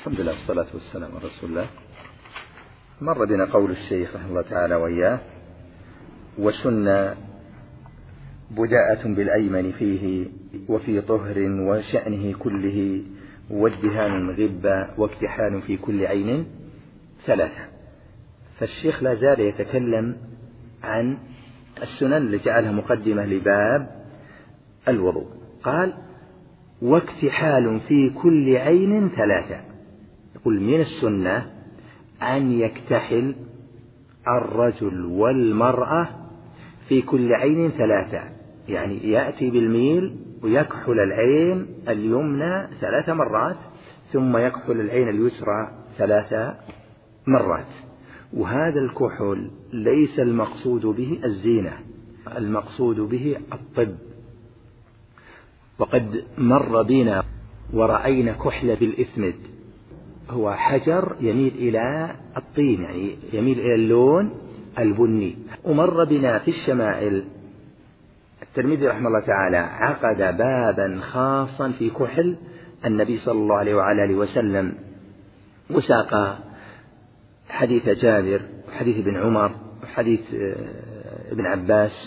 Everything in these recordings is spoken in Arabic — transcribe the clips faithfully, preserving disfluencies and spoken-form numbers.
الحمد لله والصلاة والسلام على رسول الله. مر بنا قول الشيخ رحمه الله تعالى وإياه: وسن بداءة بالأيمن فيه وفي طهر وشأنه كله وادهان غبة واكتحال في كل عين ثلاثة. فالشيخ لا زال يتكلم عن السنن اللي جعلها مقدمة لباب الوضوء. قال: واكتحال في كل عين ثلاثة. يقول من السنة أن يكتحل الرجل والمرأة في كل عين ثلاثة، يعني يأتي بالميل ويكحل العين اليمنى ثلاث مرات ثم يكحل العين اليسرى ثلاث مرات. وهذا الكحل ليس المقصود به الزينة، المقصود به الطب. وقد مر بنا ورأينا كحل بالإثمد، هو حجر يميل إلى الطين، يعني يميل إلى اللون البني. ومر بنا في الشمائل الترمذي رحمه الله تعالى عقد بابا خاصا في كحل النبي صلى الله عليه وعلى آله وسلم، وساق حديث جابر وحديث ابن عمر وحديث ابن عباس،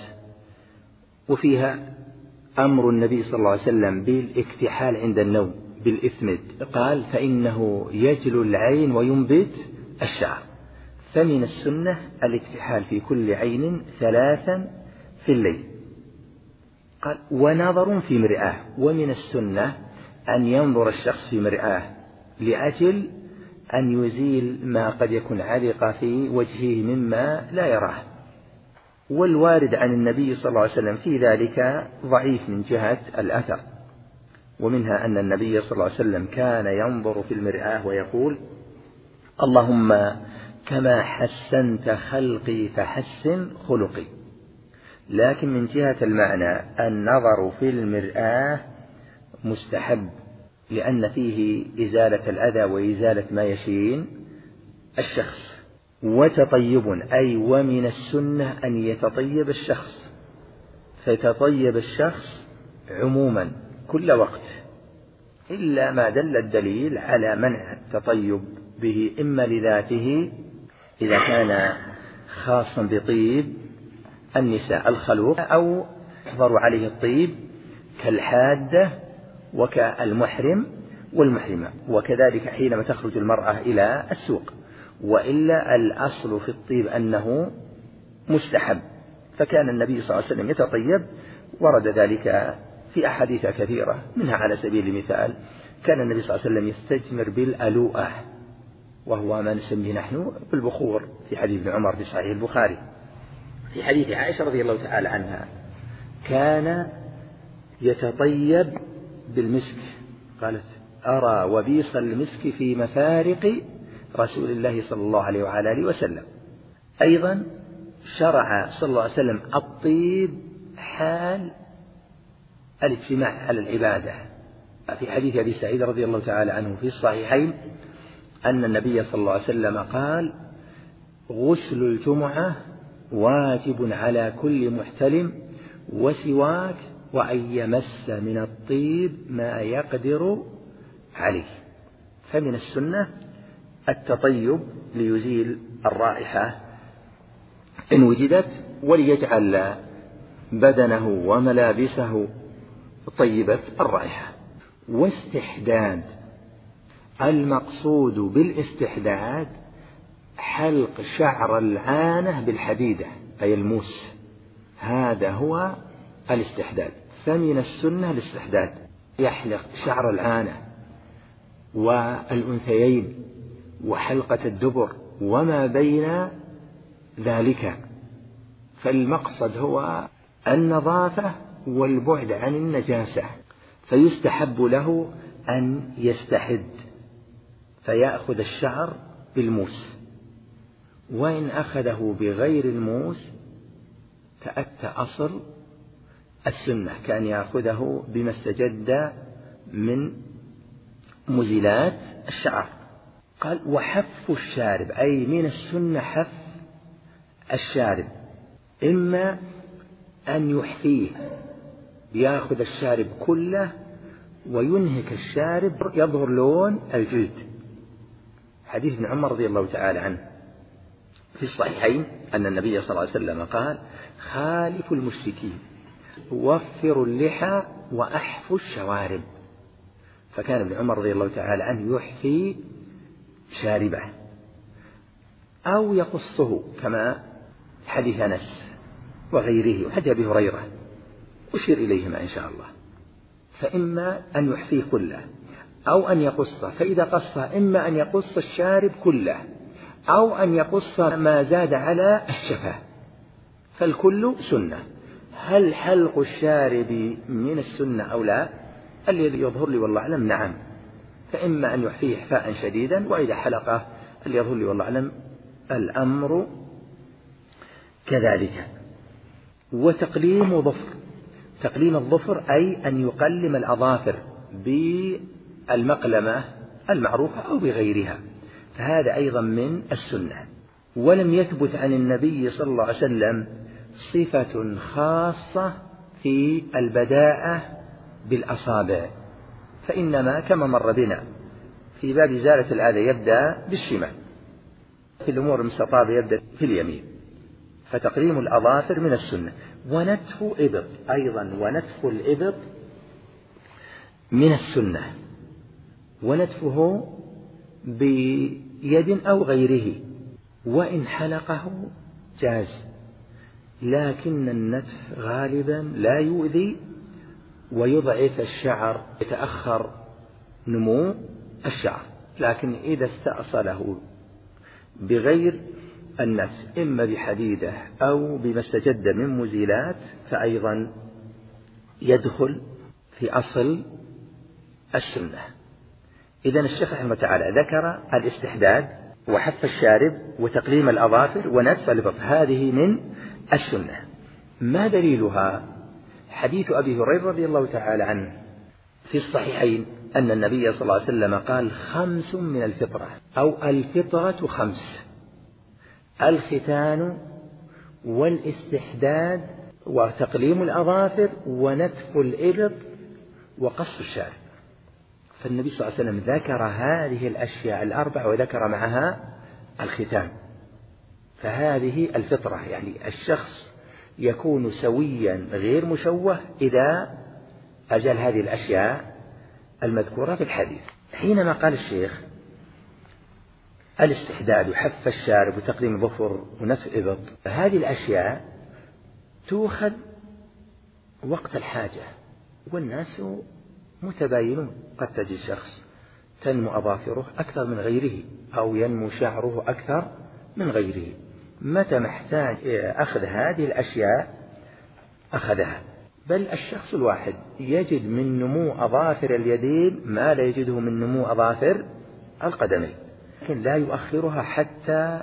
وفيها أمر النبي صلى الله عليه وسلم بالاكتحال عند النوم بالإثمد. قال: فإنه يجلو العين وينبت الشعر. فمن السنة الاكتحال في كل عين ثلاثا في الليل. قال: ونظر في مرآة. ومن السنة أن ينظر الشخص في مرآة لأجل أن يزيل ما قد يكون علق في وجهه مما لا يراه. والوارد عن النبي صلى الله عليه وسلم في ذلك ضعيف من جهة الأثر، ومنها أن النبي صلى الله عليه وسلم كان ينظر في المرآة ويقول: اللهم كما حسنت خلقي فحسن خلقي. لكن من جهة المعنى النظر في المرآة مستحب، لأن فيه إزالة الأذى وإزالة ما يشين الشخص. وتطيب، أي ومن السنة أن يتطيب الشخص، فيتطيب الشخص عموما كل وقت، إلا ما دل الدليل على منع التطيب به، إما لذاته إذا كان خاصا بطيب النساء الخلوق، أو يحظر عليه الطيب كالحادة وكالمحرم والمحرمة، وكذلك حينما تخرج المرأة إلى السوق. وإلا الأصل في الطيب أنه مستحب، فكان النبي صلى الله عليه وسلم يتطيب. ورد ذلك في أحاديث كثيرة، منها على سبيل المثال كان النبي صلى الله عليه وسلم يستجمر بالألوءة، وهو ما نسميه نحن بالبخور، في حديث ابن عمر في صحيح البخاري. في حديث عائشة رضي الله تعالى عنها كان يتطيب بالمسك، قالت: أرى وبيص المسك في مفارق رسول الله صلى الله عليه وعلى آله وسلم. أيضا شرع صلى الله عليه وسلم الطيب حال الاجتماع على العبادة. في حديث أبي سعيد رضي الله تعالى عنه في الصحيحين أن النبي صلى الله عليه وسلم قال: غسل الجمعة واجب على كل محتلم وسواك، وأن يمس من الطيب ما يقدر عليه. فمن السنة التطيب ليزيل الرائحة إن وجدت، وليجعل بدنه وملابسه طيبة الرائحة. واستحداد، المقصود بالاستحداد حلق شعر العانة بالحديدة أي الموس، هذا هو الاستحداد. فمن السنة الاستحداد، يحلق شعر العانة والأنثيين وحلقة الدبر وما بين ذلك. فالمقصد هو النظافة والبعد عن النجاسة، فيستحب له أن يستحد فيأخذ الشعر بالموس، وإن أخذه بغير الموس تأتى أصل السنة، كان يأخذه بما استجد من مزيلات الشعر. قال: وحف الشارب، أي من السنة حف الشارب، إما أن يحفيه يأخذ الشارب كله وينهك الشارب يظهر لون الجلد، حديث ابن عمر رضي الله تعالى عنه في الصحيحين أن النبي صلى الله عليه وسلم قال: خالفوا المشركين وفروا اللحى وأحفوا الشوارب. فكان ابن عمر رضي الله تعالى عنه يحفي شاربه أو يقصه كما حديث أنس وغيره وحديث أبي هريرة أشير إليهما إن شاء الله. فإما أن يحفيه كله أو أن يقصه، فإذا قصه إما أن يقص الشارب كله أو أن يقص ما زاد على الشفة، فالكل سنة. هل حلق الشارب من السنة أو لا؟ الذي يظهر لي والله أعلم نعم، فإما أن يحفيه إحفاء شديدا، وإذا حلقه اللي يظهر لي والله أعلم الأمر كذلك. وتقليم ظفر، تقليم الظفر أي أن يقلم الأظافر بالمقلمة المعروفة أو بغيرها، فهذا أيضا من السنة. ولم يثبت عن النبي صلى الله عليه وسلم صفة خاصة في البداءة بالأصابع، فإنما كما مر بنا في باب إزالة الأذى يبدأ بالشمال، في الأمور المستطابة يبدأ في اليمين، فتقليم الأظافر من السنة. ونتف إبط أيضا، ونتف الإبط من السنة، ونتفه بيد أو غيره، وإن حلقه جاز، لكن النتف غالبا لا يؤذي ويضعف الشعر، يتأخر نمو الشعر. لكن إذا استأصله بغير النتف إما بحديدة أو بما استجد من مزيلات فأيضا يدخل في أصل السنة. إذن الشيخ رحمه الله تعالى ذكر الاستحداد وحف الشارب وتقليم الأظافر ونتف الإبط، هذه من السنة. ما دليلها؟ حديث أبي هريرة رضي الله تعالى عنه في الصحيحين أن النبي صلى الله عليه وسلم قال: خمس من الفطرة، أو الفطرة خمس: الختان والاستحداد وتقليم الأظافر ونتف الإبط وقص الشارب. فالنبي صلى الله عليه وسلم ذكر هذه الأشياء الأربع وذكر معها الختان، فهذه الفطرة، يعني الشخص يكون سويا غير مشوه إذا أجل هذه الأشياء المذكورة في الحديث. حينما قال الشيخ الاستحداد وحف الشارب وتقليم الظفر ونتف إبط، هذه الأشياء تؤخذ وقت الحاجة، والناس متباينون، قد تجد شخص تنمو أظافره أكثر من غيره أو ينمو شعره أكثر من غيره، متى محتاج أخذ هذه الأشياء أخذها. بل الشخص الواحد يجد من نمو أظافر اليدين ما لا يجده من نمو أظافر القدمين، لكن لا يؤخرها حتى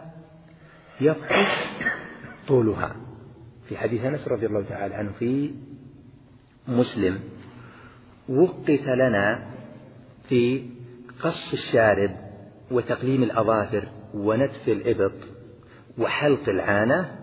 يفحص طولها. في حديث أنس رضي الله تعالى عنه في مسلم: وقت لنا في قص الشارب وتقليم الأظافر ونتف الإبط وحلق العانة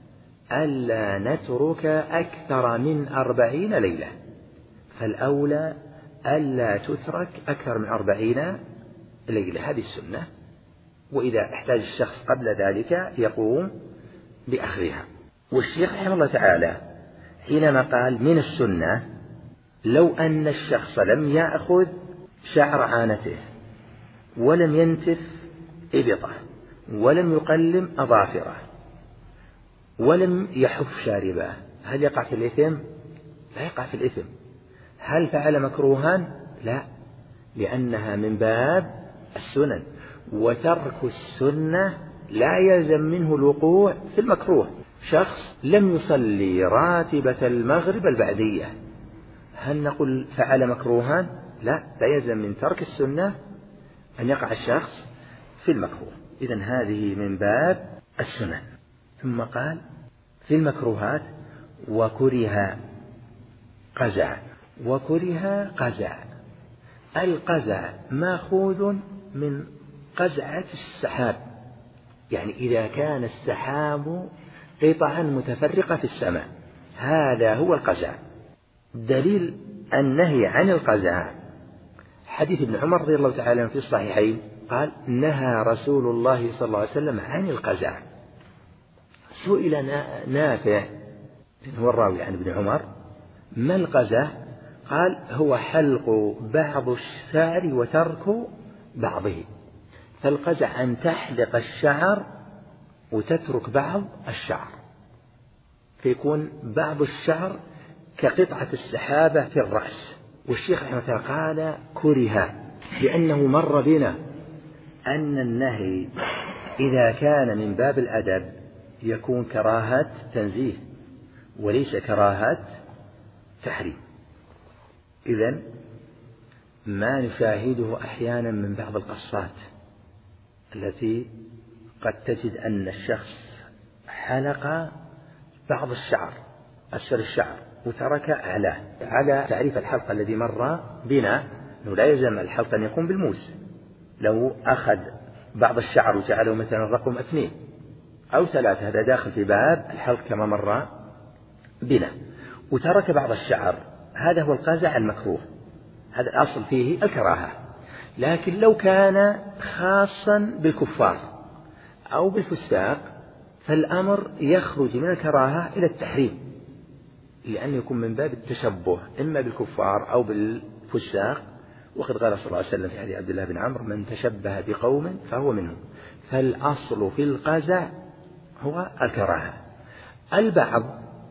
ألا نترك أكثر من أربعين ليلة، فالأولى ألا تترك أكثر من أربعين ليلة، هذه السنة. وإذا احتاج الشخص قبل ذلك يقوم بأخذها. والشيخ رحمه الله تعالى حينما قال من السنة، لو أن الشخص لم يأخذ شعر عانته ولم ينتف إبطه ولم يقلم أظافره ولم يحف شاربه، هل يقع في الإثم؟ لا يقع في الإثم. هل فعل مكروها؟ لا، لأنها من باب السنن، وترك السنة لا يلزم منه الوقوع في المكروه. شخص لم يصلي راتبة المغرب البعدية، هل نقول فعل مكروها؟ لا، لا يلزم من ترك السنة أن يقع الشخص في المكروه. إذن هذه من باب السنن. ثم قال في المكروهات: وكره قزع. وكره قزع، القزع ماخوذ من قزعة السحاب، يعني إذا كان السحاب قطعا متفرقة في السماء، هذا هو القزع. دليل النهي عن القزع حديث ابن عمر رضي الله تعالى عنه في الصحيحين قال نهى رسول الله صلى الله عليه وسلم عن القزع. سئل نافع هو الراوي عن ابن عمر ما القزع؟ قال هو حلق بعض الشعر وترك بعضه. فالقزع أن تحلق الشعر وتترك بعض الشعر، فيكون بعض الشعر كقطعة السحابة في الرأس. والشيخ رحمه الله قال كره، لأنه مر بنا أن النهي إذا كان من باب الأدب يكون كراهة تنزيه وليس كراهة تحريم. إذن ما نشاهده أحيانا من بعض القصات التي قد تجد أن الشخص حلق بعض الشعر أسفل الشعر وترك أعلاه. على تعريف الحلق الذي مر بنا أنه لا يلزم الحلق أن يكون بالموس، لو أخذ بعض الشعر وجعله مثلا رقم اثنين أو ثلاثة هذا داخل في باب الحلق كما مر بنا، وترك بعض الشعر هذا هو القزع المكروه، هذا الأصل فيه الكراهة. لكن لو كان خاصا بالكفار أو بالفساق فالأمر يخرج من الكراهة إلى التحريم، لأن يكون من باب التشبه إما بالكفار أو بالفساق. وقد قال صلى الله عليه وسلم في حديث عبد الله بن عمرو من تشبه بقوم فهو منهم. فالأصل في القزع هو الكراهة. البعض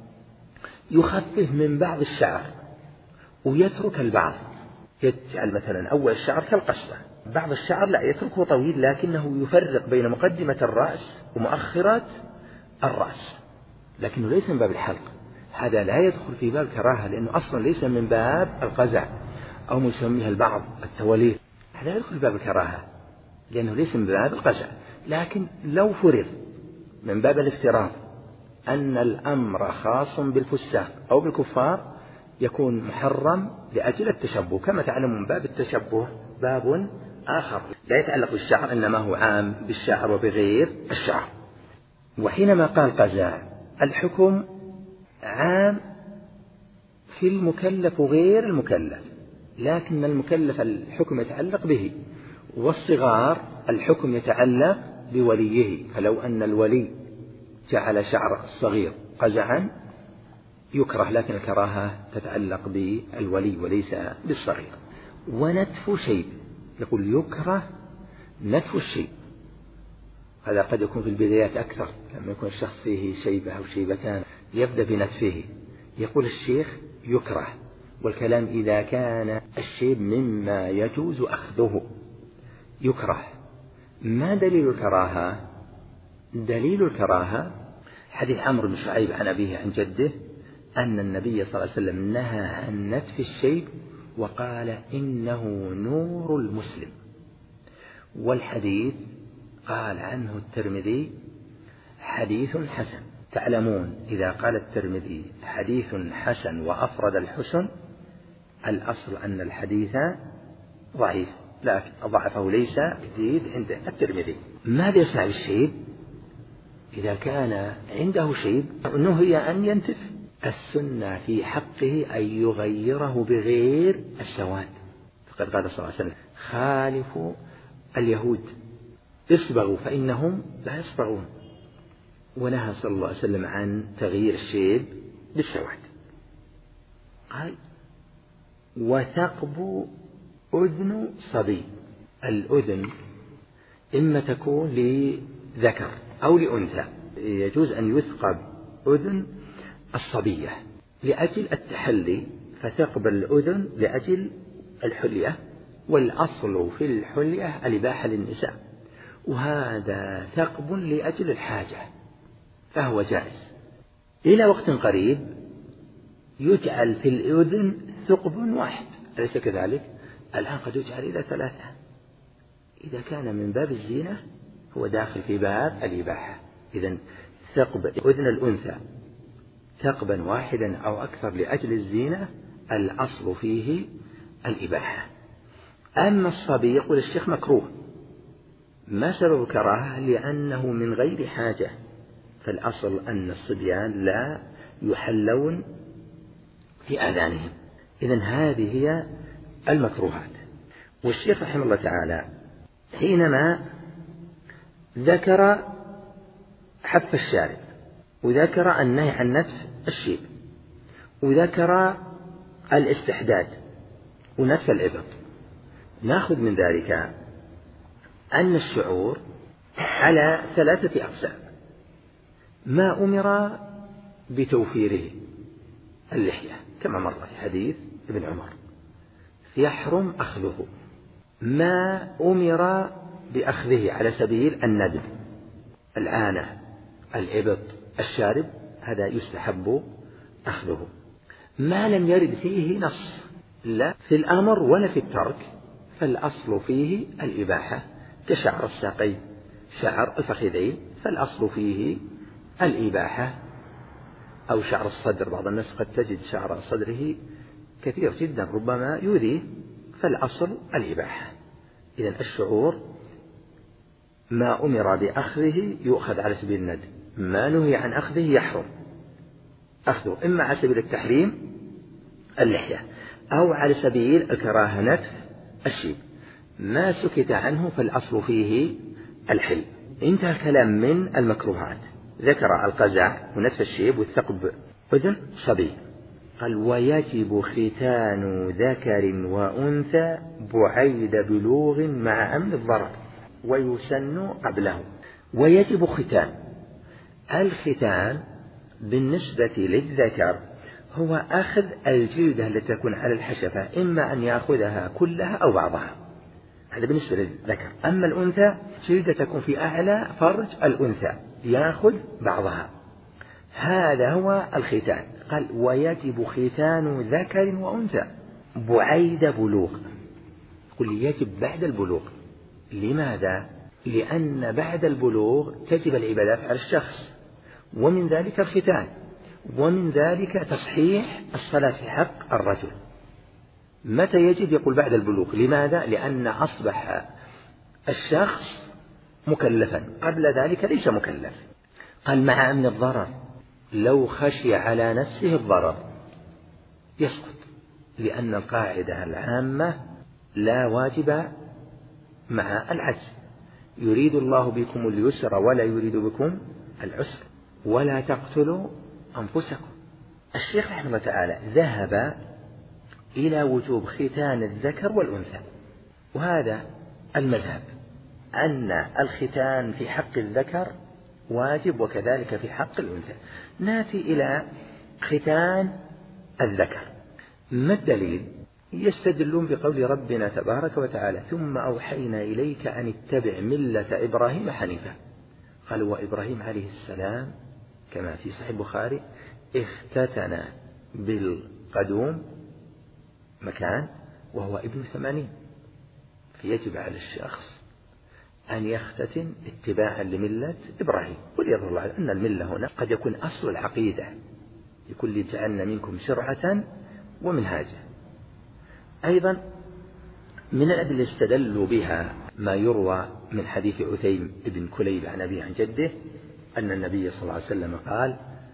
يخفف من بعض الشعر ويترك البعض، يجعل مثلا أول الشعر كالقصة، بعض الشعر لا يتركه طويل لكنه يفرق بين مقدمة الرأس ومؤخرات الرأس، لكنه ليس من باب الحلق. هذا لا يدخل في باب الكراهة لأنه أصلا ليس من باب القزع أو ما يسميها البعض التوليف، هذا يدخل في باب الكراهة لأنه ليس من باب القزع. لكن لو فرض من باب الافتراض أن الأمر خاص بالفساق أو بالكفار يكون محرم لأجل التشبه، كما تعلمون باب التشبه باب آخر لا يتعلق بالشعر إنما هو عام بالشعر وبغير الشعر. وحينما قال قزع الحكم عام في المكلف وغير المكلف، لكن المكلف الحكم يتعلق به، والصغار الحكم يتعلق بوليه. فلو أن الولي جعل شعر الصغير قزعا يكره، لكن الكراهة تتعلق بالولي وليس بالصغير. ونتف شيب، يقول يكره نتف الشيب، هذا قد يكون في البدايات أكثر لما يكون الشخص فيه شيبة أو شيبتان يبدأ بنتفه. يقول الشيخ يكره، والكلام إذا كان الشيب مما يجوز أخذه يكره. ما دليل الكراهة؟ دليل الكراهة حديث عمرو بن شعيب عن أبيه عن جده أن النبي صلى الله عليه وسلم نهى عن نتف الشيب وقال إنه نور المسلم. والحديث قال عنه الترمذي حديث حسن. تعلمون إذا قال الترمذي حديث حسن وأفرد الحسن الأصل أن الحديث ضعيف، لكن ضعفه ليس جديد عند الترمذي. ماذا يصنع بالشيب؟ إذا كان عنده شيب نهي أن ينتف. السنة في حقه أن يغيره بغير السواد، فقد قال صلى الله عليه وسلم خالفوا اليهود اصبغوا فإنهم لا يصبغون، ونهى صلى الله عليه وسلم عن تغيير الشيب بالسواد. قال وثقب أذن صبي. الأذن إما تكون لذكر أو لأنثى، يجوز أن يثقب أذن الصبية لأجل التحلي، فتقبل الأذن لأجل الحلية، والأصل في الحلية الإباحة للنساء، وهذا ثقب لأجل الحاجة فهو جائز. إلى وقت قريب يجعل في الأذن ثقب واحد، أليس كذلك؟ الآن قد يجعل إلى ثلاثة. إذا كان من باب الزينة هو داخل في باب الإباحة. إذن ثقب أذن الأنثى ثقبا واحدا أو أكثر لأجل الزينة الأصل فيه الإباحة. أما الصبي يقول الشيخ مكروه. ما سبب الكراهة؟ لأنه من غير حاجة، فالأصل أن الصبيان لا يحلون في آذانهم. إذن هذه هي المكروهات. والشيخ رحمه الله تعالى حينما ذكر حف الشارب وذكر النهي عن نتف الشيب وذكر الاستحداد ونتف الإبط، نأخذ من ذلك أن الشعور على ثلاثة أقسام. ما أمر بتوفيره اللحية كما مر في حديث ابن عمر يحرم أخذه. ما أمر بأخذه على سبيل الندب، العانة، الإبط، الشارب، هذا يستحب أخذه. ما لم يرد فيه نص لا في الأمر ولا في الترك فالأصل فيه الإباحة، كشعر الساقين، شعر الفخذين، فالأصل فيه الإباحة، أو شعر الصدر، بعض الناس قد تجد شعر صدره كثير جدا ربما يؤذيه، فالأصل الإباحة. إذن الشعور ما أمر بأخذه يؤخذ على سبيل الندب، ما نهي عن أخذه يحرم أخذه، إما على سبيل التحريم اللحية أو على سبيل الكراهة نتف الشيب. ما سكت عنه فالأصل فيه الحل. انتهى الكلام من المكروهات، ذكر القزع ونتف الشيب والثقب أذن صبي. قال ويجب ختان ذكر وأنثى بعيد بلوغ مع أمن الضرر ويسن قبله. ويجب ختان، الختان بالنسبة للذكر هو أخذ الجلدة التي تكون على الحشفة، إما أن يأخذها كلها أو بعضها، هذا بالنسبة للذكر. أما الأنثى جلدة تكون في أعلى فرج الأنثى يأخذ بعضها، هذا هو الختان. قال ويجب ختان ذكر وأنثى بعيد بلوغ، قل يجب بعد البلوغ. لماذا؟ لأن بعد البلوغ تجب العبادات على الشخص، ومن ذلك الختان، ومن ذلك تصحيح الصلاة في حق الرجل. متى يجب؟ يقول بعد البلوغ. لماذا؟ لأن أصبح الشخص مكلفا، قبل ذلك ليس مكلف. قال مع أمن الضرر، لو خشي على نفسه الضرر يسقط، لأن القاعدة العامة لا واجب مع العجز، يريد الله بكم اليسر ولا يريد بكم العسر، ولا تقتلوا أنفسكم. الشيخ رحمه الله تعالى ذهب إلى وجوب ختان الذكر والأنثى، وهذا المذهب أن الختان في حق الذكر واجب وكذلك في حق الأنثى. نأتي إلى ختان الذكر. ما الدليل؟ يستدلون بقول ربنا تبارك وتعالى ثم أوحينا إليك أن اتبع ملة إبراهيم حنيفا. قال وإبراهيم عليه السلام كما في صحيح البخاري اختتن بالقدوم مكان وهو ابن ثمانين، فيجب على الشخص أن يختتن اتباعا لملة إبراهيم. وليظهر الله أن الملة هنا قد يكون أصل العقيدة، يكون لجعلنا منكم شرعة ومنهاجا. أيضا من الأدلة استدلوا بها ما يروى من حديث عثيم بن كليب عن أبيه عن جده أن النبي صلى الله عليه وسلم قال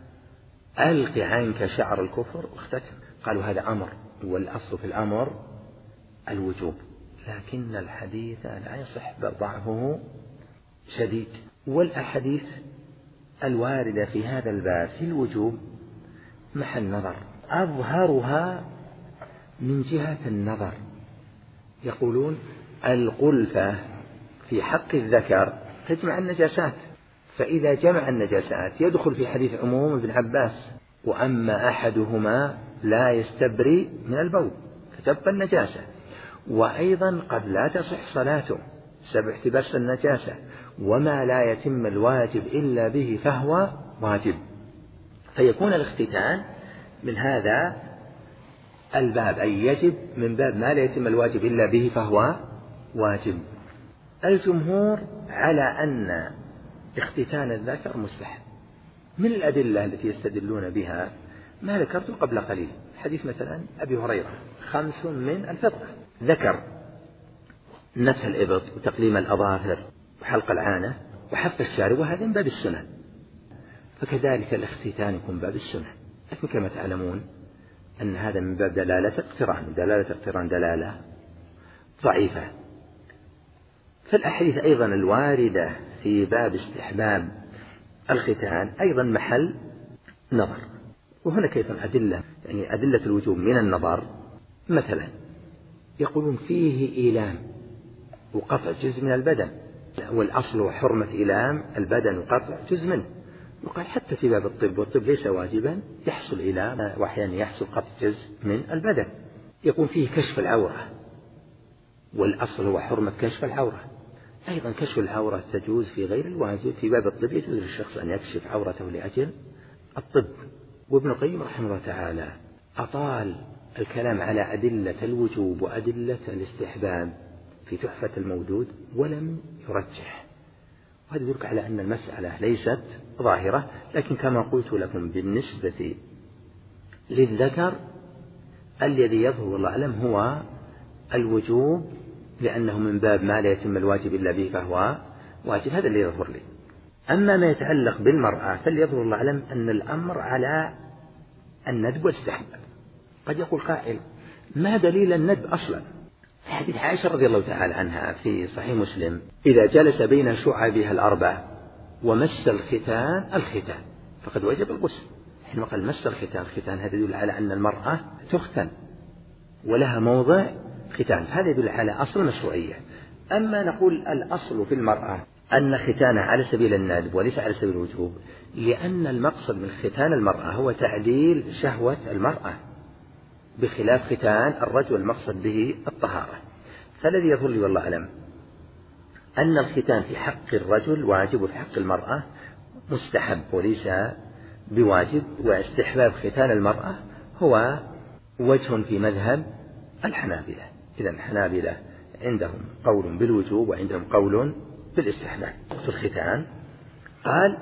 ألق عنك شعر الكفر واختتن. قالوا هذا أمر، والأصل في الأمر الوجوب، لكن الحديث لا يصح بل ضعفه شديد. والأحاديث الواردة في هذا الباب في الوجوب محل نظر، أظهرها من جهة النظر. يقولون القلفة في حق الذكر تجمع النجاسات، فإذا جمع النجاسات يدخل في حديث عموم ابن عباس وأما أحدهما لا يستبري من البول فتبقى النجاسة. وأيضا قد لا تصح صلاته بسبب احتباس النجاسة، وما لا يتم الواجب إلا به فهو واجب، فيكون الاختتان من هذا الباب، أي يجب من باب ما لا يتم الواجب إلا به فهو واجب. الجمهور على أن اختتان الذكر مستحب. من الأدلة التي يستدلون بها ما ذكرته قبل قليل، حديث مثلا أبي هريرة خمس من الفطرة، ذكر نتف الإبط وتقليم الأظافر وحلق العانة وحف الشارب، وهذا من باب السنن، فكذلك الاختتان يكون باب السنن. لكن كما تعلمون أن هذا من باب دلالة اقتران، دلالة اقتران دلالة ضعيفة. فالأحاديث أيضا الواردة في باب استحباب الختان أيضا محل نظر. وهناك أيضا أدلة، يعني أدلة الوجوب من النظر، مثلا يقولون فيه إيلام وقطع جزء من البدن، والأصل حرمة إيلام البدن وقطع جزء منه. وقال حتى في باب الطب، والطب ليس واجبا، يحصل إيلام وأحيانا يحصل قطع جزء من البدن. يكون فيه كشف العورة، والأصل هو حرمة كشف العورة. أيضا كشف العورة تجوز في غير الواجب، في باب الطب يجوز للشخص أن يكشف عورته لأجل الطب. وابن القيم رحمه الله تعالى أطال الكلام على أدلة الوجوب وأدلة الاستحباب في تحفة المودود ولم يرجح، وهذا يدل على أن المسألة ليست ظاهرة. لكن كما قلت لكم بالنسبة للذكر الذي يظهر والله أعلم هو الوجوب، لأنه من باب ما لا يتم الواجب إلا به فهو واجب، هذا اللي يظهر لي. أما ما يتعلق بالمرأة فليظهر الله أعلم أن الأمر على الندب والاستحباب. قد يقول قائل ما دليل الندب أصلا؟ حديث عائشة رضي الله تعالى عنها في صحيح مسلم: إذا جلس بين شعبها الأربع ومس الختان الختان فقد وجب الغسل. حينما قال مس الختان الختان هذا يدل على أن المرأة تختن ولها موضع ختان، هذا يدل على أصل المشروعية. أما نقول الأصل في المرأة أن ختانها على سبيل الندب وليس على سبيل الوجوب، لأن المقصد من ختان المرأة هو تعديل شهوة المرأة، بخلاف ختان الرجل المقصد به الطهارة. فالذي يظهر لي والله أعلم أن الختان في حق الرجل واجب وفي حق المرأة مستحب وليس بواجب، واستحباب ختان المرأة هو وجه في مذهب الحنابلة. إذا الحنابلة عندهم قول بالوجوب وعندهم قول بالاستحباب. وقت الختان قال: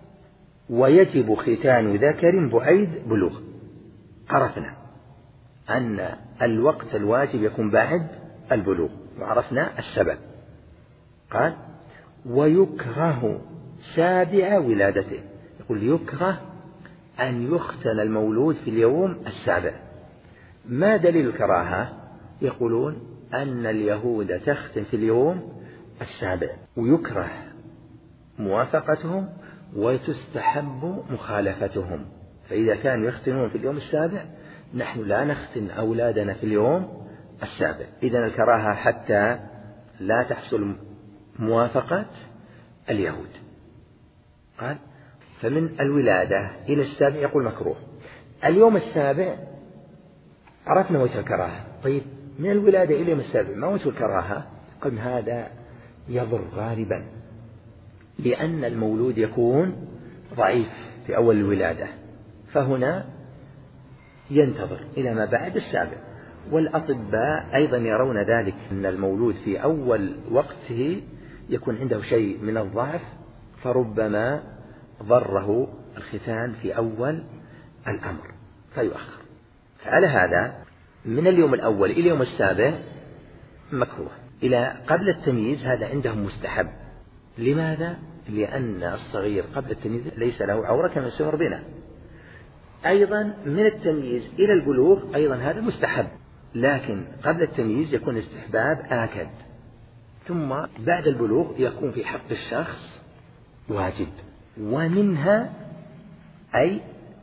ويجب ختان ذكر بعيد بلوغ. عرفنا أن الوقت الواجب يكون بعد البلوغ، وعرفنا السبب. قال: ويكره سابع ولادته. يقول يكره أن يختن المولود في اليوم السابع. ما دليل الكراهة؟ يقولون أن اليهود تختن في اليوم السابع، ويكره موافقتهم وتستحب مخالفتهم. فإذا كانوا يختنون في اليوم السابع نحن لا نختن أولادنا في اليوم السابع. إذن الكراهة حتى لا تحصل موافقة اليهود. قال: فمن الولادة إلى السابع يقول مكروه. اليوم السابع عرفنا وجه الكراهة، طيب من الولادة إلى اليوم السابع ما وجه الكراهة؟ قال: هذا يضر غالبا، لأن المولود يكون ضعيف في أول الولادة، فهنا ينتظر إلى ما بعد السابع. والأطباء أيضا يرون ذلك، أن المولود في أول وقته يكون عنده شيء من الضعف، فربما ضره الختان في أول الأمر فيؤخر. فعلى هذا من اليوم الأول إلى اليوم السابع مكروه. إلى قبل التمييز هذا عندهم مستحب. لماذا؟ لأن الصغير قبل التمييز ليس له عورة كما سمر بنا. أيضا من التمييز إلى البلوغ أيضا هذا مستحب، لكن قبل التمييز يكون استحباب آكد، ثم بعد البلوغ يكون في حق الشخص واجب. ومنها أي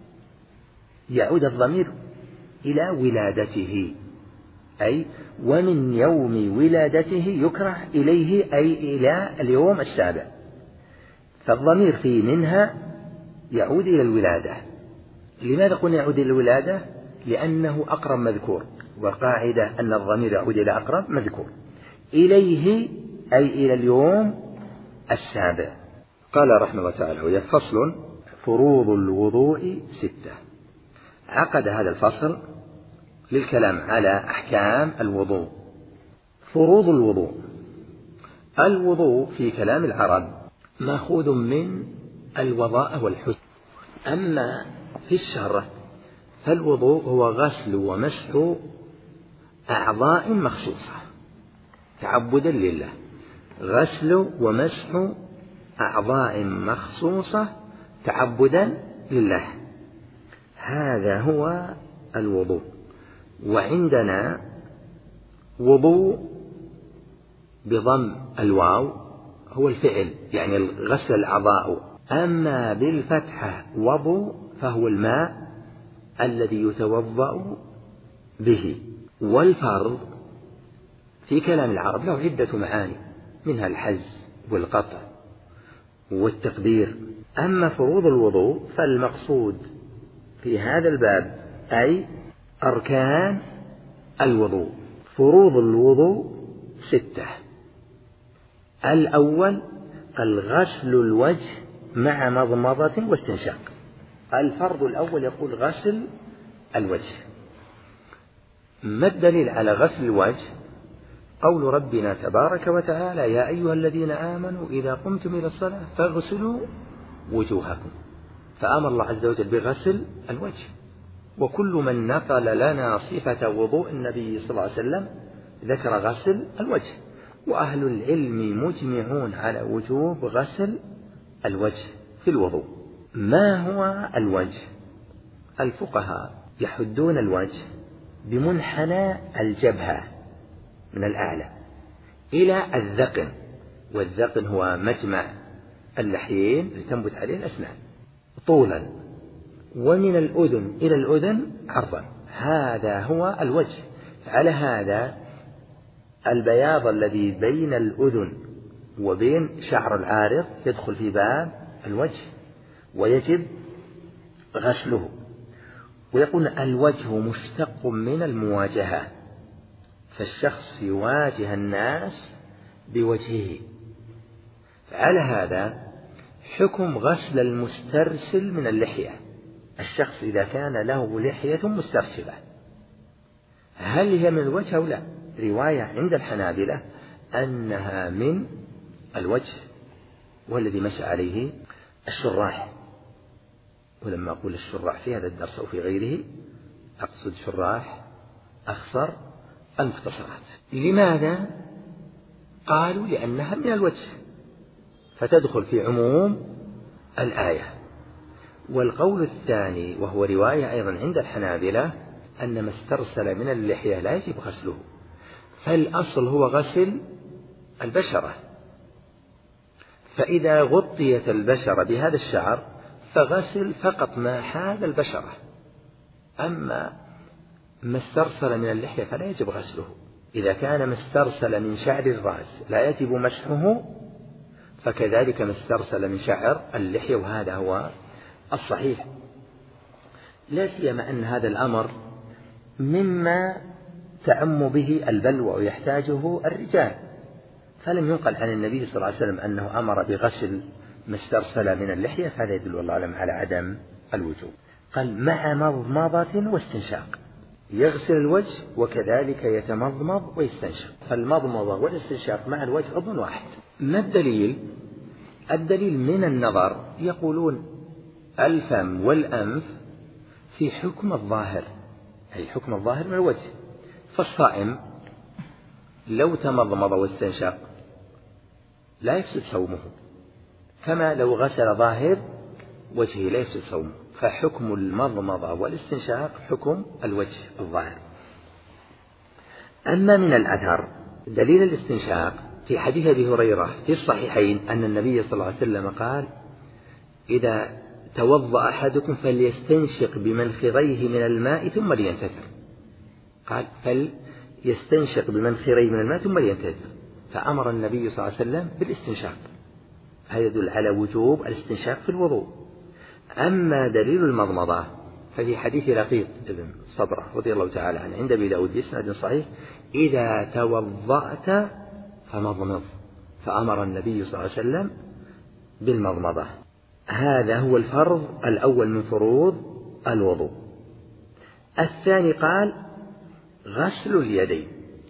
يعود الضمير إلى ولادته، أي ومن يوم ولادته يكره إليه أي إلى اليوم السابع. فالضمير في منها يعود إلى الولادة. لماذا قلنا يعود إلى الولادة؟ لأنه أقرب مذكور، وقاعدة أن الضمير يعود إلى أقرب مذكور. إليه أي إلى اليوم السابع. قال رحمه الله تعالى: وهي فصل فروض الوضوء ستة. عقد هذا الفصل للكلام على أحكام الوضوء. فروض الوضوء: الوضوء في كلام العرب مأخوذ من الوضاء والحسن. أما في الشرع فالوضوء هو غسل ومسح أعضاء مخصوصة تعبدا لله. غسل ومسح أعضاء مخصوصة تعبدا لله، هذا هو الوضوء. وعندنا وضوء بضم الواو هو الفعل يعني غسل الأعضاء، أما بالفتحة وضوء فهو الماء الذي يتوضأ به. والفرض في كلام العرب له عدة معاني، منها الحز والقطع والتقدير. أما فروض الوضوء فالمقصود في هذا الباب أي أركان الوضوء. فروض الوضوء ستة. الأول الغسل الوجه مع مضمضة واستنشاق. الفرض الأول يقول غسل الوجه. ما الدليل على غسل الوجه؟ قول ربنا تبارك وتعالى: يا أيها الذين آمنوا إذا قمتم إلى الصلاة فاغسلوا وجوهكم. فأمر الله عز وجل بغسل الوجه. وكل من نقل لنا صفة وضوء النبي صلى الله عليه وسلم ذكر غسل الوجه. وأهل العلم مجمعون على وجوب غسل الوجه في الوضوء. ما هو الوجه؟ الفقهاء يحدون الوجه بمنحنى الجبهة من الأعلى إلى الذقن، والذقن هو مجمع اللحيين لتنبت عليه الأسنان طولا، ومن الأذن إلى الأذن عرضا. هذا هو الوجه. على هذا البياض الذي بين الأذن وبين شعر العارض يدخل في باب الوجه ويجب غسله. ويقول الوجه مشتق من المواجهة، فالشخص يواجه الناس بوجهه. فعلى هذا حكم غسل المسترسل من اللحية. الشخص إذا كان له لحية مسترسلة هل هي من الوجه أو لا؟ رواية عند الحنابلة أنها من الوجه، والذي مشى عليه الشراح. ولما أقول الشراح في هذا الدرس أو في غيره أقصد شراح أخصر المختصرات. لماذا؟ قالوا لأنها من الوجه فتدخل في عموم الآية. والقول الثاني وهو رواية أيضا عند الحنابلة أن ما استرسل من اللحية لا يجب غسله، فالأصل هو غسل البشرة. فإذا غطيت البشرة بهذا الشعر فغسل فقط ما حال البشرة، أما ما استرسل من اللحية فلا يجب غسله. إذا كان ما استرسل من شعر الرأس لا يجب مسحه، فكذلك ما استرسل من شعر اللحية، وهذا هو الصحيح. لا سيما أن هذا الأمر مما تعم به البلوى ويحتاجه الرجال، فلم ينقل عن النبي صلى الله عليه وسلم أنه أمر بغسل ما استرسل من اللحية، فهذا يدل والله أعلم على عدم الوجوب. قال مع مضمضة واستنشاق، يغسل الوجه وكذلك يتمضمض ويستنشق. فالمضمضة والاستنشاق مع الوجه عضو واحد. ما الدليل؟ الدليل من النظر. يقولون الفم والأنف في حكم الظاهر، أي حكم الظاهر من الوجه. فالصائم لو تمضمض واستنشق لا يفسد صومه، كما لو غسل ظاهر وجهه لا يفسد صومه. فحكم المضمضة والاستنشاق حكم الوجه الظاهر. أما من الأثر دليل الاستنشاق في حديث أبي هريرة في الصحيحين أن النبي صلى الله عليه وسلم قال: إذا توضأ أحدكم فليستنشق بمنخريه من الماء ثم لينتثر. قال فليستنشق بمنخريه من الماء ثم لينتثر، فأمر النبي صلى الله عليه وسلم بالاستنشاق. هذا يدل على وجوب الاستنشاق في الوضوء. أما دليل المضمضة ففي حديث لقيط بن صبرة رضي الله تعالى عنه عند أبي داود بإسناد صحيح: إذا توضأت فمضمض، فأمر النبي صلى الله عليه وسلم بالمضمضة. هذا هو الفرض الأول من فروض الوضوء. الثاني قال غسل اليدين.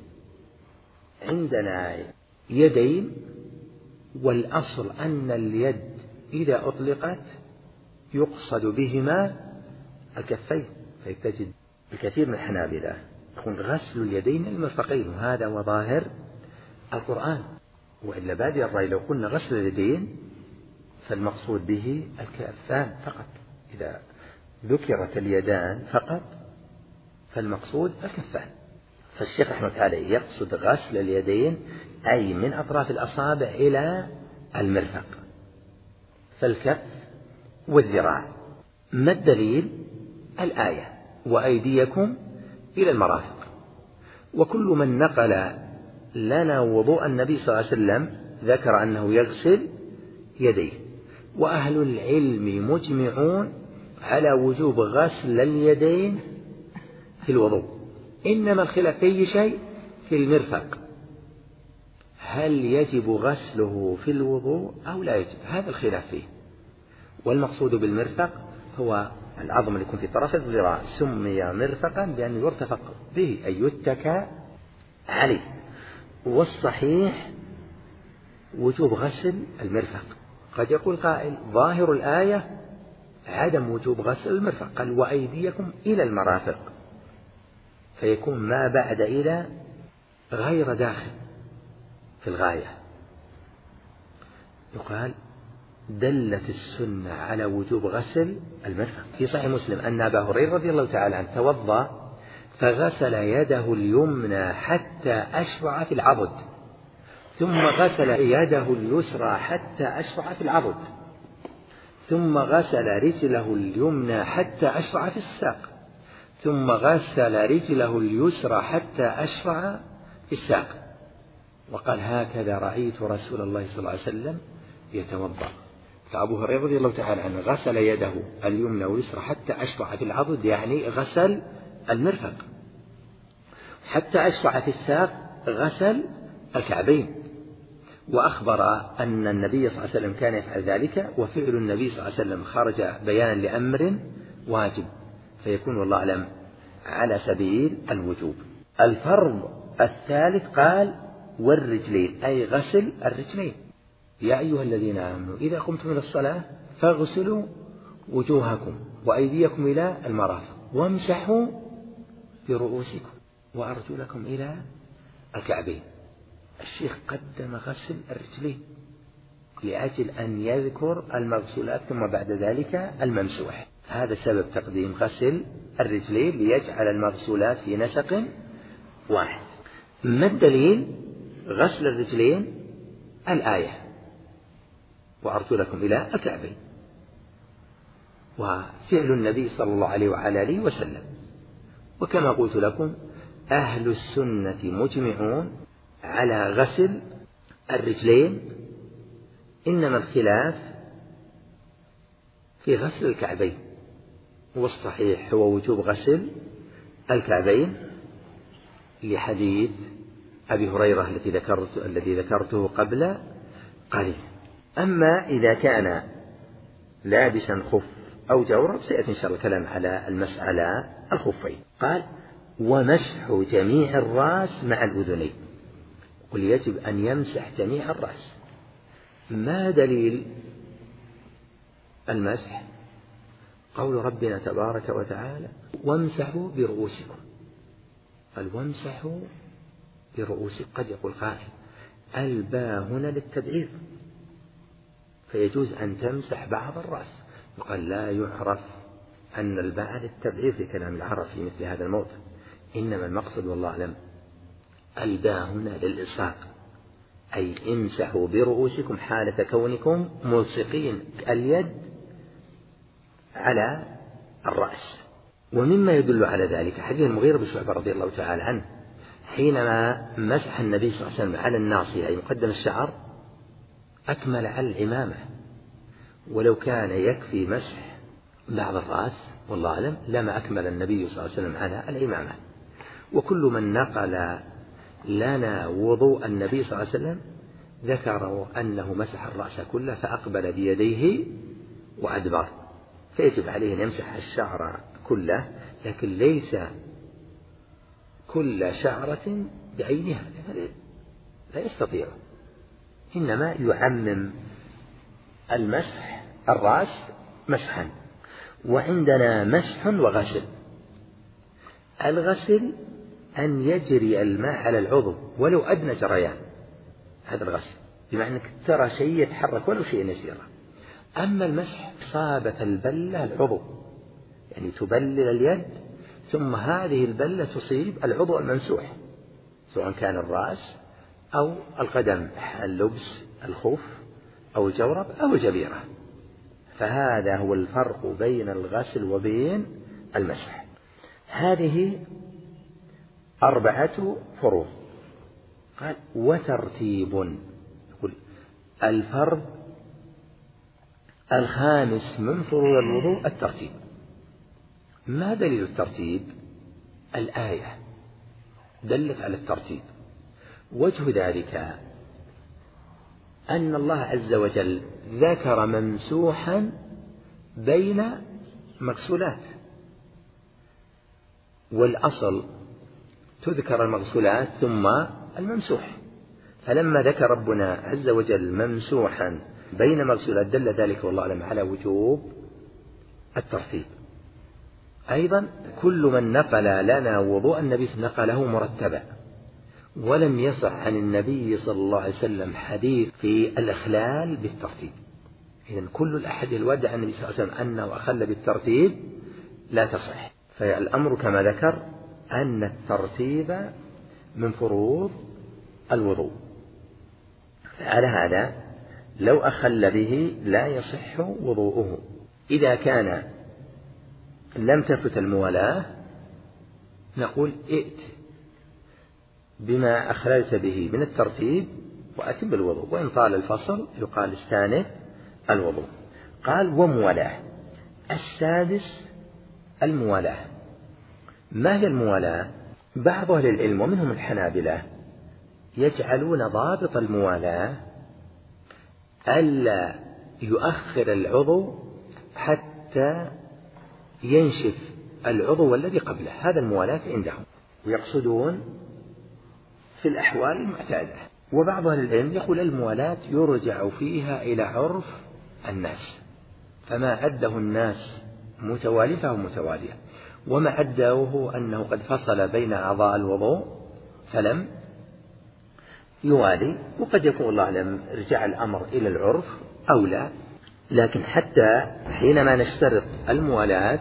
عندنا يدين، والأصل أن اليد إذا أطلقت يقصد بهما الكفين، فتجد الكثير من الحنابلة يكون غسل اليدين المرفقين، وهذا هو ظاهر القرآن. وإلا بادئ الرأي لو قلنا غسل اليدين فالمقصود به الكفان فقط، إذا ذكرت اليدان فقط فالمقصود الكفان. فالشيخ رحمه الله عليه يقصد غسل اليدين أي من أطراف الأصابع إلى المرفق، فالكف والذراع. ما الدليل؟ الآية وأيديكم إلى المرافق. وكل من نقل لنا وضوء النبي صلى الله عليه وسلم ذكر أنه يغسل يديه. وأهل العلم مجمعون على وجوب غسل اليدين في الوضوء، إنما الخلاف في أي شيء؟ في المرفق، هل يجب غسله في الوضوء أو لا يجب؟ هذا الخلاف فيه. والمقصود بالمرفق هو العظم اللي يكون في طرف الذراع، سمي مرفقا بأن يرتفق به أي يتكى عليه. والصحيح وجوب غسل المرفق. قد يقول قائل ظاهر الآية عدم وجوب غسل المرفق، قال وأيديكم إلى المرافق، فيكون ما بعد إلى غير داخل في الغاية. يقال دلت السنة على وجوب غسل المرفق. في صحيح مسلم أن أبا هريرة رضي الله تعالى عنه توضأ فغسل يده اليمنى حتى أشرع في العضد، ثم غسل يده اليسرى حتى أشرع في العضد، ثم غسل رجله اليمنى حتى أشرع في الساق، ثم غسل رجله اليسرى حتى أشرع في الساق. وقال هكذا رأيت رسول الله صلى الله عليه وسلم يتوضأ. فأبو هريرة رضي الله تعالى عنه غسل يده اليمنى واليسرى حتى أشرع في العضد، يعني غسل المرفق. حتى أشرع في الساق غسل الكعبين. وأخبر أن النبي صلى الله عليه وسلم كان يفعل ذلك، وفعل النبي صلى الله عليه وسلم خرج بيانا لأمر واجب، فيكون والله أعلم على سبيل الوجوب. الفرض الثالث قال والرجلين، أي غسل الرجلين. يا أيها الذين آمنوا إذا قمتم إلى الصلاة فاغسلوا وجوهكم وأيديكم إلى المرافق وامسحوا برؤوسكم وأرجلكم إلى الكعبين. الشيخ قدم غسل الرجلين لأجل أن يذكر المغسولات ثم بعد ذلك الممسوح. هذا سبب تقديم غسل الرجلين ليجعل المغسولات في نسق واحد. ما الدليل؟ غسل الرجلين الآية وأرجلكم إلى الكعبين، وفعل النبي صلى الله عليه وعلى آله وسلم. وكما قلت لكم أهل السنة مجمعون على غسل الرجلين، إنما الخلاف في غسل الكعبين، والصحيح هو وجوب غسل الكعبين لحديث أبي هريرة الذي ذكرت الذي ذكرته قبل قليل. أما إذا كان لابسا خف أو جورب سيأتي إن شاء الله الكلام على المسألة الخفين. قال ومسح جميع الرأس مع الأذنين، قل يجب أن يمسح جميع الرأس. ما دليل المسح؟ قول ربنا تبارك وتعالى وامسحوا برؤوسكم. قال وامسحوا برؤوسكم. قد يقول قائل الباء هنا للتبعيض، فيجوز أن تمسح بعض الرأس. وقال لا يعرف أن الباء للتبعيض في كلام العرب في مثل هذا الموضع، إنما المقصد والله أعلم الباء هنا للإلصاق، أي امسحوا برؤوسكم حالة كونكم ملصقين اليد على الرأس. ومما يدل على ذلك حديث المغيرة بن شعبة رضي الله تعالى عنه حينما مسح النبي صلى الله عليه وسلم على الناصية أي مقدم الشعر أكمل على العمامة، ولو كان يكفي مسح بعض الرأس والله أعلم لما أكمل النبي صلى الله عليه وسلم على العمامة. وكل من نقل لنا وضوء النبي صلى الله عليه وسلم ذكروا أنه مسح الرأس كله فأقبل بيديه وأدبر، فيجب عليه أن يمسح الشعر كله، لكن ليس كل شعرة بعينها لا يستطيع، إنما يعمم المسح الرأس مسحا. وعندنا مسح وغسل. الغسل أن يجري الماء على العضو ولو أدنى جريان، هذا الغسل، بمعنى أنك ترى شيء يتحرك ولو شيء يسيرا. أما المسح إصابة البلة العضو، يعني تبلل اليد ثم هذه البلة تصيب العضو الممسوح، سواء كان الرأس أو القدم اللبس الخف أو الجورب أو الجبيرة. فهذا هو الفرق بين الغسل وبين المسح. هذه أربعة فروض. قال وترتيب، يقول الفرض الخامس من فروض الوضوء الترتيب. ما دليل الترتيب؟ الآية دلت على الترتيب. وجه ذلك أن الله عز وجل ذكر ممسوحا بين مغسولات، والأصل تذكر المغسولات ثم الممسوح، فلما ذكر ربنا عز وجل ممسوحا بين مغسولات دل ذلك والله أعلم على وجوب الترتيب. أيضا كل من نقل لنا وضوء النبي نقله مرتبا، ولم يصح عن النبي صلى الله عليه وسلم حديث في الإخلال بالترتيب. إذن كل الأحاديث الواردة عن النبي صلى الله عليه وسلم أنه أخل بالترتيب لا تصح. فالأمر كما ذكر أن الترتيب من فروض الوضوء، فعلى هذا لو أخل به لا يصح وضوءه. إذا كان لم تفت الموالاة نقول ائت بما أخللت به من الترتيب وأتم بالوضوء، وإن طال الفصل يقال استانف الوضوء. قال وموالاة. السادس الموالاة. ما هي الموالاة؟ بعض أهل العلم ومنهم الحنابلة يجعلون ضابط الموالاة ألا يؤخر العضو حتى ينشف العضو الذي قبله، هذا الموالاة عندهم، ويقصدون في الأحوال المعتادة. وبعض أهل العلم يقول الموالاة يرجع فيها إلى عرف الناس، فما عده الناس متوالي فهو متوالية، وما عدوه أنه قد فصل بين أعضاء الوضوء فلم يوالي. وقد يكون الله أعلم رجع الأمر إلى العرف أو لا، لكن حتى حينما نشترط الموالاة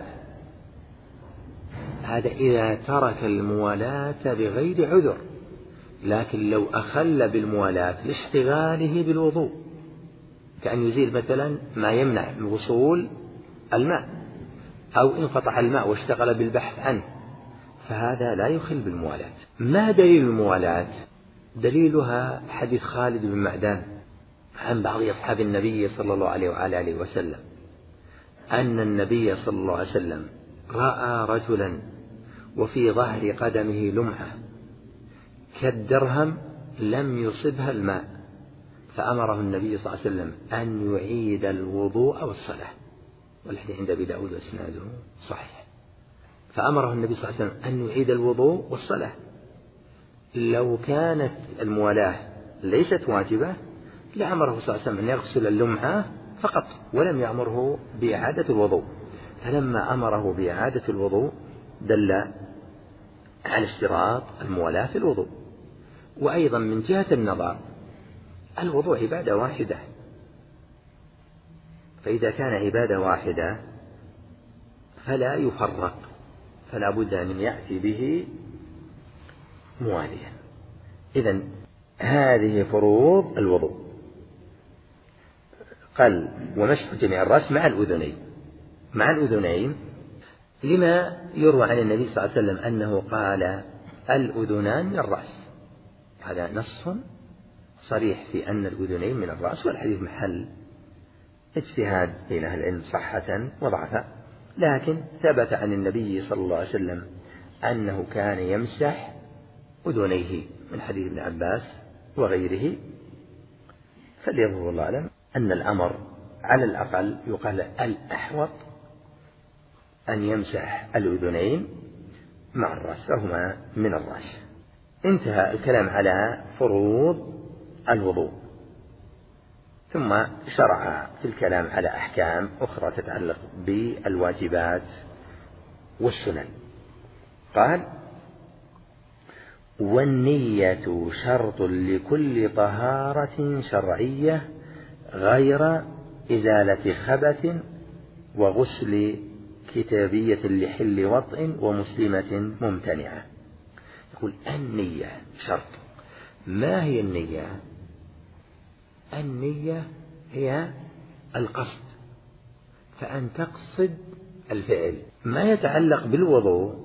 هذا إذا ترك الموالاة بغير عذر، لكن لو أخل بالموالاة لاشتغاله بالوضوء كأن يزيل مثلا ما يمنع من وصول الماء، أو انقطع الماء واشتغل بالبحث عنه، فهذا لا يخل بالموالاة. ما دليل الموالاة؟ دليلها حديث خالد بن معدان عن بعض أصحاب النبي صلى الله عليه وعلى آله وسلم أن النبي صلى الله عليه وسلم رأى رجلا وفي ظهر قدمه لمعة كالدرهم لم يصبها الماء، فأمره النبي صلى الله عليه وسلم أن يعيد الوضوء والصلاة، والحديث عند أبي داود وإسناده صحيح. فأمره النبي صلى الله عليه وسلم أن يعيد الوضوء والصلاة. لو كانت الموالاة ليست واجبة لأمره صلى الله عليه وسلم أن يغسل اللمعة فقط ولم يأمره بإعادة الوضوء، فلما أمره بإعادة الوضوء دل على اشتراط الموالاة في الوضوء. وأيضا من جهة النظر الوضوء عبادة واحدة، فإذا كان عبادة واحدة فلا يفرق، فلا بد أن يأتي به مواليا. إذن هذه فروض الوضوء. قال ومسح جميع الرأس مع الأذنين. مع الأذنين لما يروى عن النبي صلى الله عليه وسلم أنه قال الأذنان من الرأس، هذا نص صريح في أن الأذنين من الرأس، والحديث محل اجتهاد بين أهل العلم صحة وضعفا، لكن ثبت عن النبي صلى الله عليه وسلم أنه كان يمسح أذنيه من حديث ابن عباس وغيره. فليظهر الله أعلم أن الأمر على الأقل يقال الأحوط أن يمسح الأذنين مع الرأس، فهما من الرأس. انتهى الكلام على فروض الوضوء، ثم شرع في الكلام على أحكام أخرى تتعلق بالواجبات والسنن. قال والنية شرط لكل طهارة شرعية غير إزالة خبث وغسل كتابية لحل وطء ومسلمة ممتنعة. يقول النية شرط. ما هي النية؟ النية هي القصد، فأن تقصد الفعل. ما يتعلق بالوضوء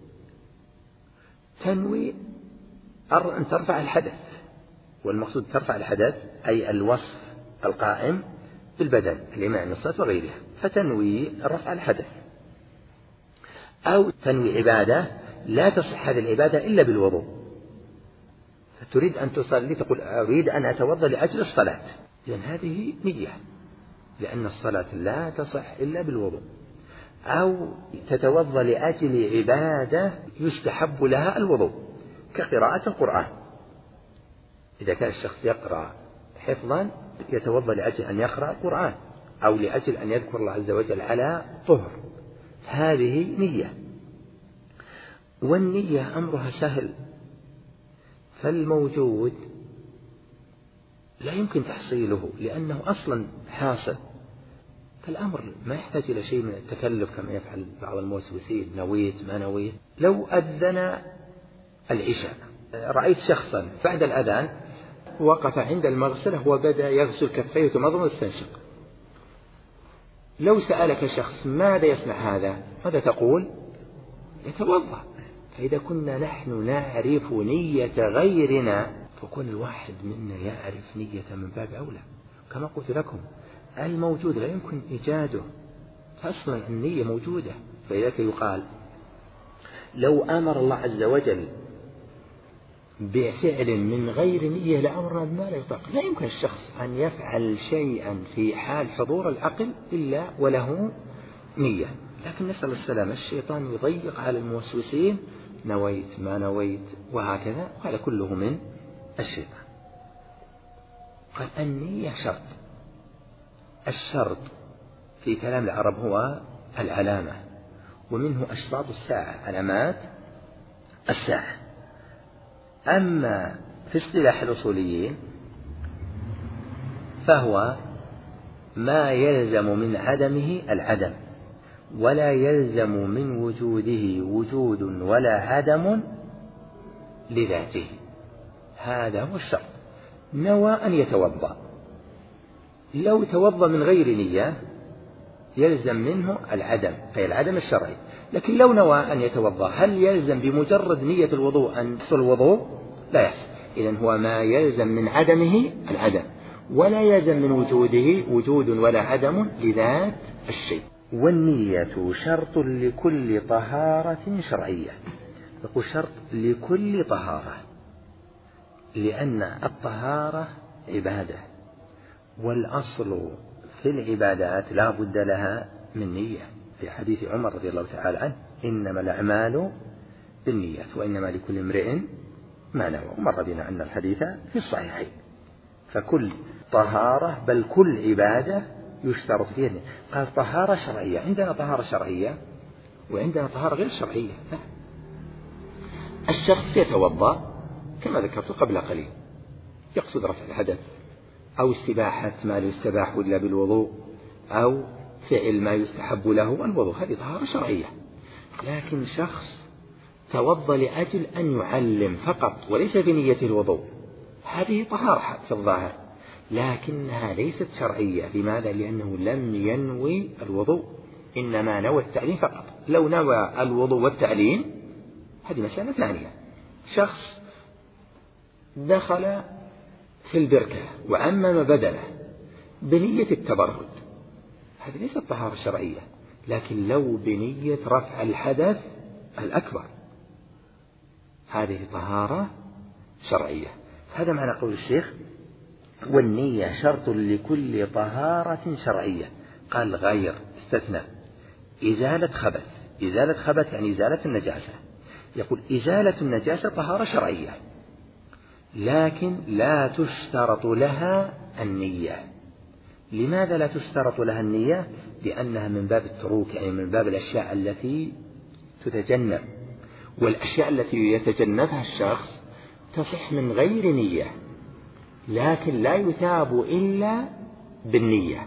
تنوي أن ترفع الحدث، والمقصود ترفع الحدث أي الوصف القائم بالبدن، الإماء من الصلاة وغيرها، فتنوي رفع الحدث. أو تنوي عبادة لا تصح هذه العبادة إلا بالوضوء، فتريد أن تصلي تقول أريد أن أتوضأ لأجل الصلاة، لأن هذه نية، لأن الصلاة لا تصح إلا بالوضوء. أو تتوضأ لأجل عبادة يستحب لها الوضوء كقراءة القرآن، إذا كان الشخص يقرأ حفظا يتوضأ لأجل أن يقرأ القرآن أو لأجل أن يذكر الله عز وجل على طهر، هذه نية. والنية أمرها سهل، فالموجود لا يمكن تحصيله لأنه أصلا حاصل، فالأمر ما يحتاج إلى شيء من التكلف كما يفعل بعض الموسوسين، نويت ما نويت. لو أذن العشاء رأيت شخصا بعد الأذان وقف عند المغسلة وبدأ يغسل كفيه وتمضمض واستنشق، لو سألك شخص ماذا يصنع هذا؟ ماذا تقول؟ يتوضأ. فإذا كنا نحن نعرف نية غيرنا فكون الواحد منا يعرف نية من باب أولى. كما قلت لكم الموجود لا يمكن إيجاده، فأصلا النية موجودة. فلذلك يقال لو أمر الله عز وجل بفعل من غير نية لأمرنا بما لا يطاق. لا يمكن الشخص أن يفعل شيئا في حال حضور العقل إلا وله نية، لكن نسأل السلامة. الشيطان يضيق على الموسوسين نويت ما نويت وهكذا، وهذا كله من الشيطان. قال النية شرط. الشرط في كلام العرب هو العلامة، ومنه أشراط الساعة، علامات الساعة. أما في اصطلاح الأصوليين فهو ما يلزم من عدمه العدم، ولا يلزم من وجوده وجود ولا عدم لذاته. هذا هو الشرط. نوى أن يتوضأ، لو توضأ من غير نية يلزم منه العدم، أي العدم الشرعي. لكن لو نوى أن يتوضأ هل يلزم بمجرد نية الوضوء أن يحصل الوضوء؟ لا يحصل. إذن هو ما يلزم من عدمه العدم، ولا يلزم من وجوده وجود ولا عدم لذات الشيء. والنية شرط لكل طهارة شرعية. يقول شرط لكل طهارة، لأن الطهارة عبادة، والأصل في العبادات لا بد لها من نية. في حديث عمر رضي الله تعالى عنه إنما الأعمال بالنيات وإنما لكل امرئ ما نوى، ومر بنا أن الحديث في الصحيحين. فكل طهارة بل كل عبادة يشترط فيها. قال طهارة شرعية، عندنا طهارة شرعية وعندنا طهارة غير شرعية. لا. الشخص يتوضأ كما ذكرت قبل قليل، يقصد رفع الحدث أو استباحة ما لا يستباح إلا بالوضوء، أو فعل ما يستحب له الوضوء، هذه طهارة شرعية. لكن شخص توضأ لأجل أن يعلم فقط وليس بنية الوضوء، هذه طهارة في الظاهر لكنها ليست شرعية. لماذا؟ لأنه لم ينوي الوضوء، إنما نوى التعليم فقط. لو نوى الوضوء والتعليم هذه مسألة ثانية. شخص دخل في البركة وعمم بدنه بنية التبرد، هذه ليست طهارة شرعية، لكن لو بنية رفع الحدث الأكبر هذه طهارة شرعية. هذا معنى قول الشيخ والنية شرط لكل طهارة شرعية. قال غير استثنى إزالة خبث. إزالة خبث يعني إزالة النجاسة. يقول إزالة النجاسة طهارة شرعية، لكن لا تشترط لها النية. لماذا لا تشترط لها النية؟ لأنها من باب التروك، يعني من باب الأشياء التي تتجنب، والأشياء التي يتجنبها الشخص تصح من غير نية، لكن لا يثاب إلا بالنية.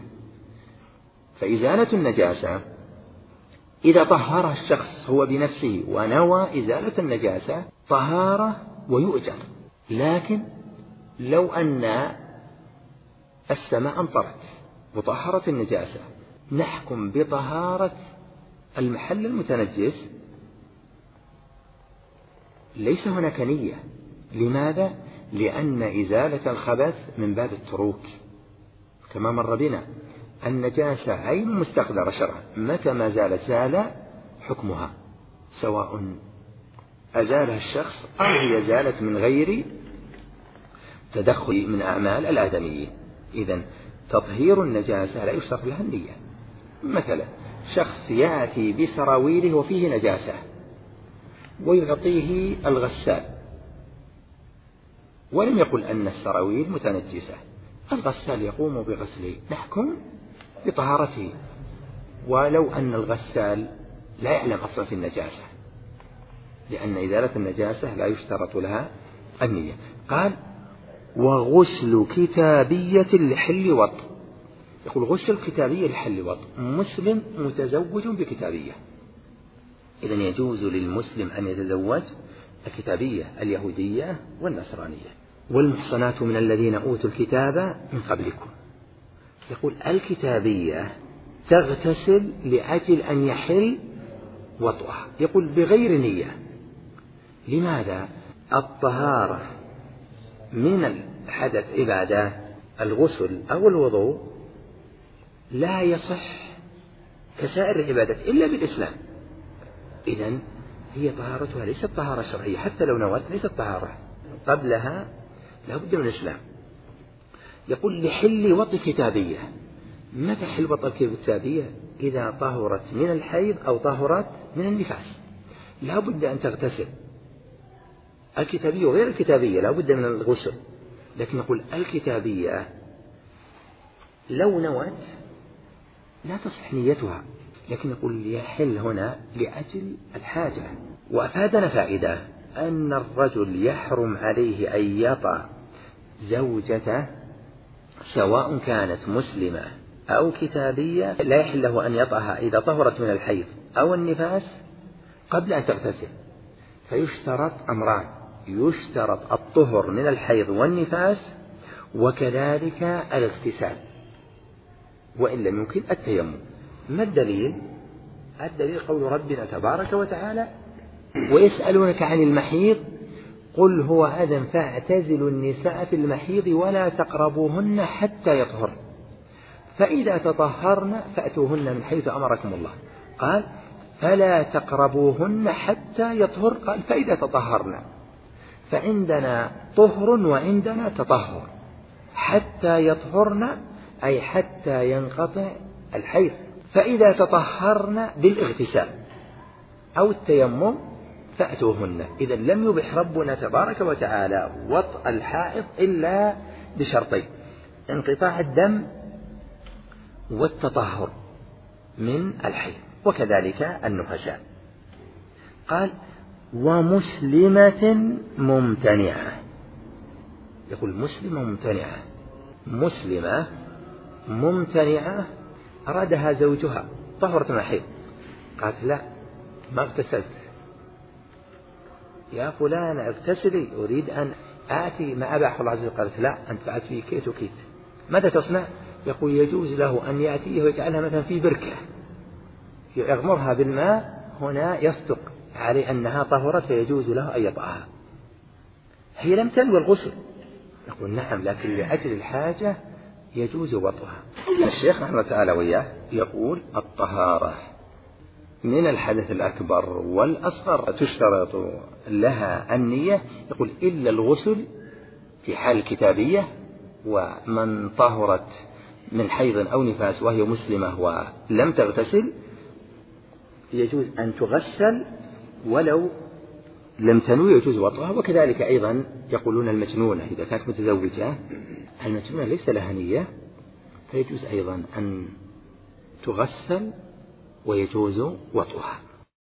فإزالة النجاسة إذا طهرها الشخص هو بنفسه ونوى إزالة النجاسة طهارة ويؤجر. لكن لو أن السماء أمطرت وطهرت النجاسة نحكم بطهارة المحل المتنجس، ليس هناك نية. لماذا؟ لأن إزالة الخبث من باب التروك، كما مر بنا النجاسة عين مستقدرة شرعا، متى ما زالت زال حكمها، سواء أزالها الشخص أو هي زالت من غير تدخل من أعمال الآدميين. إذن تطهير النجاسة لا يشترط لها النية. مثلا شخص يأتي بسراويله وفيه نجاسة ويعطيه الغسال ولم يقل أن السراويل متنجسة، الغسال يقوم بغسله، نحكم بطهارته ولو أن الغسال لا يعلم أصلا في النجاسة، لأن إزالة النجاسة لا يشترط لها النية. قال وغسل كتابية لحل وط. يقول غسل كتابية لحل وط، مسلم متزوج بكتابية، إذن يجوز للمسلم أن يتزوج الكتابية اليهودية والنصرانية. والمحصنات من الذين أوتوا الكتاب من قبلكم. يقول الكتابية تغتسل لأجل أن يحل وطئها، يقول بغير نية. لماذا؟ الطهارة من الحدث عبادة، الغسل أو الوضوء لا يصح كسائر العبادات إلا بالإسلام. إذن هي طهارتها ليست طهارة شرعية، حتى لو نوت ليست طهارة، قبلها لا بد من الإسلام. يقول لحل وط كتابية. متى حل وط الكتابية؟ إذا طهرت من الحيض أو طهرت من النفاس لا بد أن تغتسل. الكتابية وغير الكتابية لا بد من الغسل، لكن يقول الكتابية لو نوت لا تصح نيتها، لكن يقول يحل هنا لأجل الحاجة. وأفادنا فائدة أن الرجل يحرم عليه أن يطأ زوجته سواء كانت مسلمة أو كتابية، لا يحل له أن يطأها إذا طهرت من الحيض أو النفاس قبل أن تغتسل. فيشترط أمران، يشترط الطهر من الحيض والنفاس وكذلك الاغتسال، وإن لم يمكن التيمم. ما الدليل؟ الدليل قول ربنا تبارك وتعالى ويسألونك عن المحيض قل هو أذى فاعتزلوا النساء في المحيض ولا تقربوهن حتى يطهرن فإذا تطهرن فأتوهن من حيث أمركم الله. قال فلا تقربوهن حتى يطهر، قال فإذا تطهرن. فعندنا طهر وعندنا تطهر. حتى يطهرن أي حتى ينقطع الحيض، فإذا تطهرن بالاغتسال أو التيمم فأتوهن. إذا لم يبح ربنا تبارك وتعالى وطء الحائض إلا بشرطين: انقطاع الدم والتطهر من الحيض، وكذلك النفساء. قال ومسلمة ممتنعة. يقول مسلمة ممتنعة. مسلمة ممتنعة أرادها زوجها طهرت من الحيض، قالت لا ما اغتسلت، يا فلان اغتسلي أريد أن آتي ما أباح الله عز وجل. قالت لا أنت فعلت في كيت وكيت، ماذا تصنع؟ يقول يجوز له أن يأتيه ويجعلها مثلا في بركة يغمرها بالماء، هنا يصدق عليه أنها طهرت فيجوز له أن يطأها. هي لم تنوي الغسل، يقول نعم لكن لأجل الحاجة يجوز وطئها. الشيخ رحمه الله تعالى وياه يقول الطهارة من الحدث الأكبر والأصغر تشترط لها النية. يقول إلا الغسل في حال الكتابية، ومن طهرت من حيض أو نفاس وهي مسلمة ولم تغتسل يجوز أن تغسل ولو لم تنوي يجوز وطئها. وكذلك أيضا يقولون المجنونة إذا كانت متزوجة، المجنونة ليس لها نية فيجوز أيضا أن تغسل ويجوز وطئها.